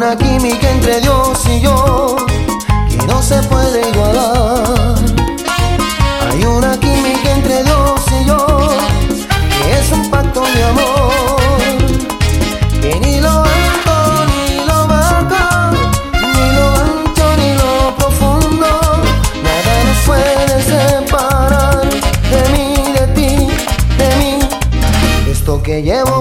una química entre Dios y yo que no se puede igualar. Hay una química entre Dios y yo que es un pacto de amor, que ni lo alto ni lo bajo, ni lo ancho ni lo profundo, nada nos puede separar de mí, de ti, de mí. Esto que llevo